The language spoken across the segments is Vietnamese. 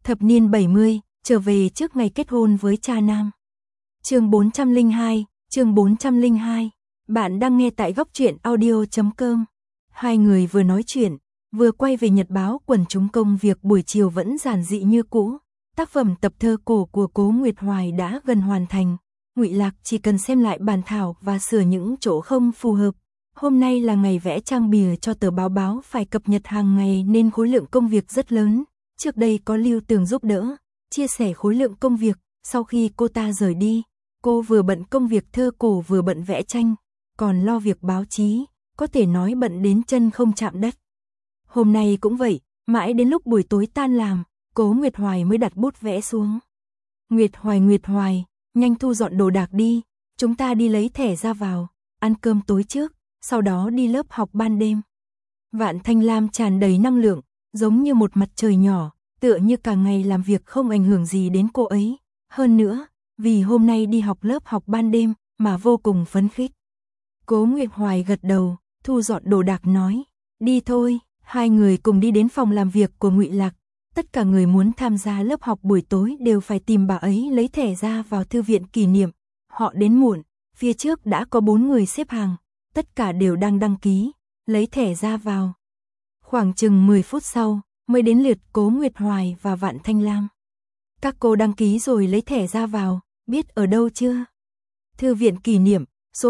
Thập niên 70, trở về trước ngày kết hôn với cha nam. Chương 402. Bạn đang nghe tại góc truyện audio.com. Hai người vừa nói chuyện, vừa quay về nhật báo quần chúng. Công việc buổi chiều vẫn giản dị như cũ. Tác phẩm tập thơ cổ của Cố Nguyệt Hoài đã gần hoàn thành. Ngụy Lạc chỉ cần xem lại bản thảo và sửa những chỗ không phù hợp. Hôm nay là ngày vẽ trang bìa cho tờ báo phải cập nhật hàng ngày nên khối lượng công việc rất lớn. Trước đây có Lưu Tường giúp đỡ, chia sẻ khối lượng công việc. Sau khi cô ta rời đi, cô vừa bận công việc thơ cổ vừa bận vẽ tranh, còn lo việc báo chí, có thể nói bận đến chân không chạm đất. Hôm nay cũng vậy, mãi đến lúc buổi tối tan làm, Cố Nguyệt Hoài mới đặt bút vẽ xuống. Nguyệt Hoài, nhanh thu dọn đồ đạc đi, chúng ta đi lấy thẻ ra vào, ăn cơm tối trước, sau đó đi lớp học ban đêm. Vạn Thanh Lam tràn đầy năng lượng, giống như một mặt trời nhỏ, tựa như cả ngày làm việc không ảnh hưởng gì đến cô ấy. Hơn nữa, vì hôm nay đi học lớp học ban đêm mà vô cùng phấn khích. Cố Nguyệt Hoài gật đầu, thu dọn đồ đạc nói, đi thôi. Hai người cùng đi đến phòng làm việc của Ngụy Lạc. Tất cả người muốn tham gia lớp học buổi tối đều phải tìm bà ấy lấy thẻ ra vào thư viện kỷ niệm. Họ đến muộn, phía trước đã có 4 người xếp hàng, tất cả đều đang đăng ký, lấy thẻ ra vào. Khoảng chừng 10 phút sau, mới đến lượt Cố Nguyệt Hoài và Vạn Thanh Lam. Các cô đăng ký rồi lấy thẻ ra vào, biết ở đâu chưa? Thư viện kỷ niệm, số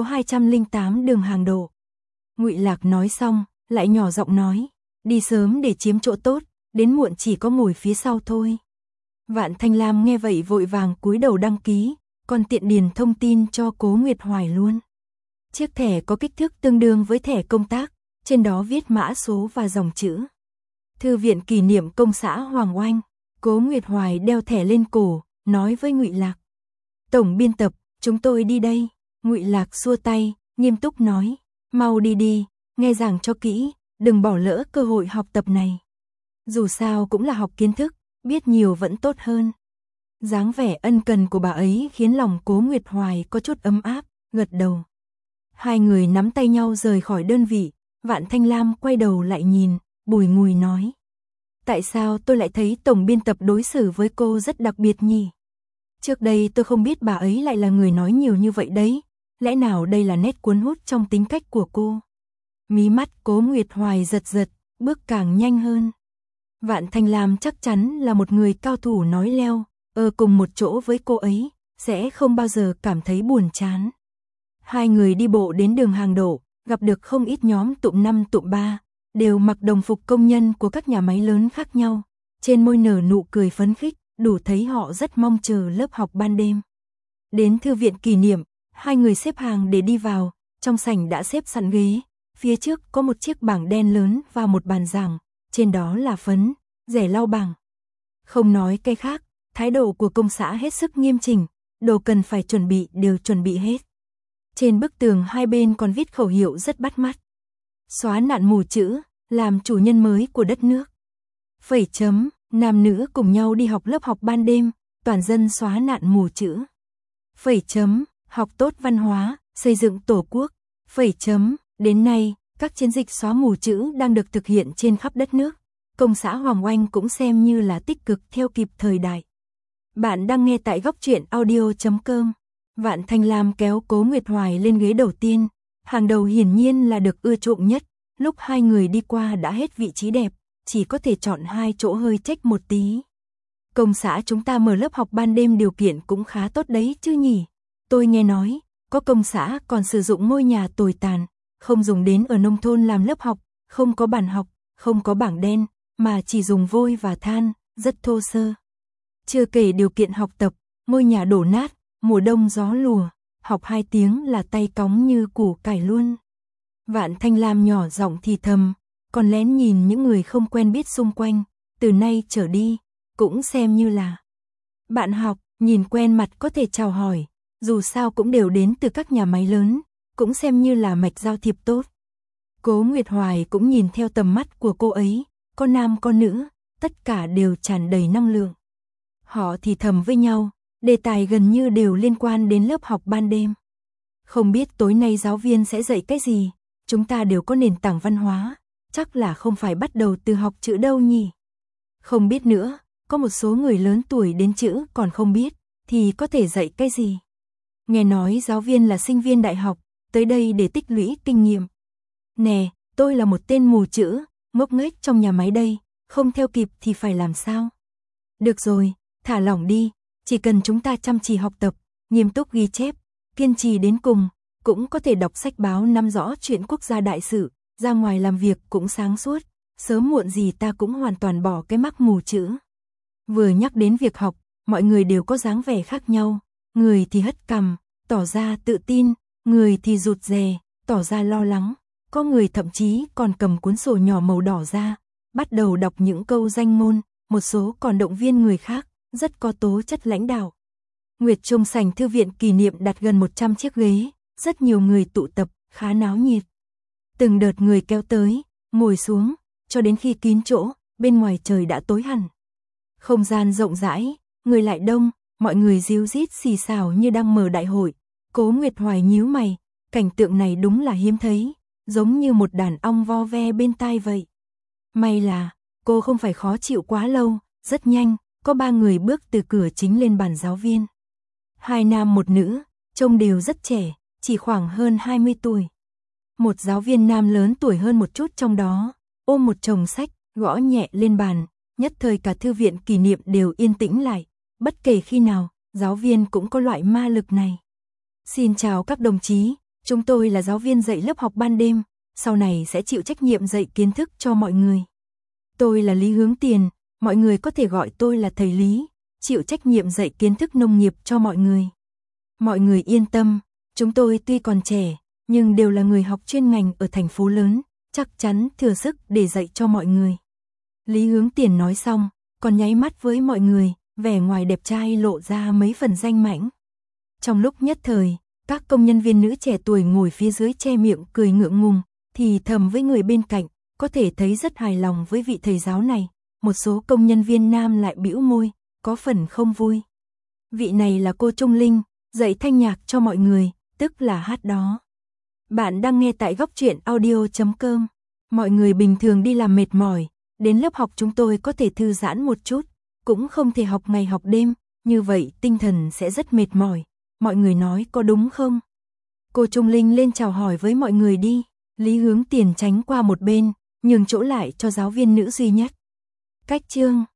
208 đường Hàng Đổ. Ngụy Lạc nói xong, lại nhỏ giọng nói, đi sớm để chiếm chỗ tốt, đến muộn chỉ có ngồi phía sau thôi. Vạn Thanh Lam nghe vậy vội vàng cúi đầu đăng ký, còn tiện điền thông tin cho Cố Nguyệt Hoài luôn. Chiếc thẻ có kích thước tương đương với thẻ công tác, trên đó viết mã số và dòng chữ. Thư viện kỷ niệm công xã Hoàng Oanh. Cố Nguyệt Hoài đeo thẻ lên cổ, nói với Ngụy Lạc. Tổng biên tập, chúng tôi đi đây. Ngụy Lạc xua tay, nghiêm túc nói, mau đi đi, nghe giảng cho kỹ, đừng bỏ lỡ cơ hội học tập này. Dù sao cũng là học kiến thức, biết nhiều vẫn tốt hơn. Dáng vẻ ân cần của bà ấy khiến lòng Cố Nguyệt Hoài có chút ấm áp, gật đầu. Hai người nắm tay nhau rời khỏi đơn vị. Vạn Thanh Lam quay đầu lại nhìn, bùi ngùi nói. Tại sao tôi lại thấy tổng biên tập đối xử với cô rất đặc biệt nhỉ? Trước đây tôi không biết bà ấy lại là người nói nhiều như vậy đấy. Lẽ nào đây là nét cuốn hút trong tính cách của cô? Mí mắt Cố Nguyệt Hoài giật giật, bước càng nhanh hơn. Vạn Thanh Lam chắc chắn là một người cao thủ nói leo, ở cùng một chỗ với cô ấy, sẽ không bao giờ cảm thấy buồn chán. Hai người đi bộ đến đường Hàng Đổ, gặp được không ít nhóm tụm 5 tụm 3, đều mặc đồng phục công nhân của các nhà máy lớn khác nhau. Trên môi nở nụ cười phấn khích, đủ thấy họ rất mong chờ lớp học ban đêm. Đến thư viện kỷ niệm, hai người xếp hàng để đi vào, trong sảnh đã xếp sẵn ghế. Phía trước có một chiếc bảng đen lớn và một bàn giảng, trên đó là phấn, rẻ lau bảng. Không nói cái khác, thái độ của công xã hết sức nghiêm chỉnh, đồ cần phải chuẩn bị đều chuẩn bị hết. Trên bức tường hai bên còn viết khẩu hiệu rất bắt mắt. Xóa nạn mù chữ, làm chủ nhân mới của đất nước. Phẩy chấm, nam nữ cùng nhau đi học lớp học ban đêm, toàn dân xóa nạn mù chữ. Phẩy chấm, học tốt văn hóa, xây dựng tổ quốc. Phẩy chấm, đến nay, các chiến dịch xóa mù chữ đang được thực hiện trên khắp đất nước. Công xã Hoàng Oanh cũng xem như là tích cực theo kịp thời đại. Bạn đang nghe tại góc truyện audio.com. Vạn Thanh Lam kéo Cố Nguyệt Hoài lên ghế đầu tiên. Hàng đầu hiển nhiên là được ưa chuộng nhất. Lúc hai người đi qua đã hết vị trí đẹp, chỉ có thể chọn hai chỗ hơi chếch một tí. Công xã chúng ta mở lớp học ban đêm điều kiện cũng khá tốt đấy chứ nhỉ? Tôi nghe nói, có công xã còn sử dụng ngôi nhà tồi tàn, không dùng đến ở nông thôn làm lớp học, không có bàn học, không có bảng đen, mà chỉ dùng vôi và than, rất thô sơ. Chưa kể điều kiện học tập, ngôi nhà đổ nát, mùa đông gió lùa, học 2 tiếng là tay cóng như củ cải luôn. Vạn Thanh Lam nhỏ giọng thì thầm, còn lén nhìn những người không quen biết xung quanh, từ nay trở đi, cũng xem như là bạn học, nhìn quen mặt có thể chào hỏi, dù sao cũng đều đến từ các nhà máy lớn, cũng xem như là mạch giao thiệp tốt. Cố Nguyệt Hoài cũng nhìn theo tầm mắt của cô ấy, có nam có nữ, tất cả đều tràn đầy năng lượng. Họ thì thầm với nhau, đề tài gần như đều liên quan đến lớp học ban đêm. Không biết tối nay giáo viên sẽ dạy cái gì, chúng ta đều có nền tảng văn hóa, chắc là không phải bắt đầu từ học chữ đâu nhỉ. Không biết nữa, có một số người lớn tuổi đến chữ còn không biết, thì có thể dạy cái gì? Nghe nói giáo viên là sinh viên đại học, tới đây để tích lũy kinh nghiệm. Nè, tôi là một tên mù chữ, ngốc nghếch trong nhà máy đây, không theo kịp thì phải làm sao? Được rồi, thả lỏng đi, chỉ cần chúng ta chăm chỉ học tập, nghiêm túc ghi chép, kiên trì đến cùng, cũng có thể đọc sách báo nắm rõ chuyện quốc gia đại sự, ra ngoài làm việc cũng sáng suốt, sớm muộn gì ta cũng hoàn toàn bỏ cái mắc mù chữ. Vừa nhắc đến việc học, mọi người đều có dáng vẻ khác nhau, người thì hất cằm, tỏ ra tự tin, người thì rụt rè, tỏ ra lo lắng, có người thậm chí còn cầm cuốn sổ nhỏ màu đỏ ra, bắt đầu đọc những câu danh ngôn, một số còn động viên người khác, rất có tố chất lãnh đạo. Nguyệt Trung sảnh thư viện kỷ niệm đặt gần 100 chiếc ghế, rất nhiều người tụ tập, khá náo nhiệt. Từng đợt người kéo tới, ngồi xuống, cho đến khi kín chỗ, bên ngoài trời đã tối hẳn. Không gian rộng rãi, người lại đông, mọi người ríu rít xì xào như đang mở đại hội. Cố Nguyệt Hoài nhíu mày, cảnh tượng này đúng là hiếm thấy, giống như một đàn ong vo ve bên tai vậy. May là, cô không phải khó chịu quá lâu, rất nhanh, có 3 người bước từ cửa chính lên bàn giáo viên. 2 nam một nữ, trông đều rất trẻ, chỉ khoảng hơn 20 tuổi. Một giáo viên nam lớn tuổi hơn một chút trong đó, ôm một chồng sách, gõ nhẹ lên bàn, nhất thời cả thư viện kỷ niệm đều yên tĩnh lại, bất kể khi nào, giáo viên cũng có loại ma lực này. Xin chào các đồng chí, chúng tôi là giáo viên dạy lớp học ban đêm, sau này sẽ chịu trách nhiệm dạy kiến thức cho mọi người. Tôi là Lý Hướng Tiền, mọi người có thể gọi tôi là thầy Lý, chịu trách nhiệm dạy kiến thức nông nghiệp cho mọi người. Mọi người yên tâm, chúng tôi tuy còn trẻ, nhưng đều là người học chuyên ngành ở thành phố lớn, chắc chắn thừa sức để dạy cho mọi người. Lý Hướng Tiền nói xong, còn nháy mắt với mọi người, vẻ ngoài đẹp trai lộ ra mấy phần danh mãnh. Trong lúc nhất thời, các công nhân viên nữ trẻ tuổi ngồi phía dưới che miệng cười ngượng ngùng, thì thầm với người bên cạnh, có thể thấy rất hài lòng với vị thầy giáo này. Một số công nhân viên nam lại bĩu môi, có phần không vui. Vị này là cô Trung Linh, dạy thanh nhạc cho mọi người, tức là hát đó. Bạn đang nghe tại góc truyện audio.com. Mọi người bình thường đi làm mệt mỏi, đến lớp học chúng tôi có thể thư giãn một chút, cũng không thể học ngày học đêm, như vậy tinh thần sẽ rất mệt mỏi. Mọi người nói có đúng không? Cô Trung Linh lên chào hỏi với mọi người đi. Lý Hướng Tiền tránh qua một bên, nhường chỗ lại cho giáo viên nữ duy nhất. Cách chương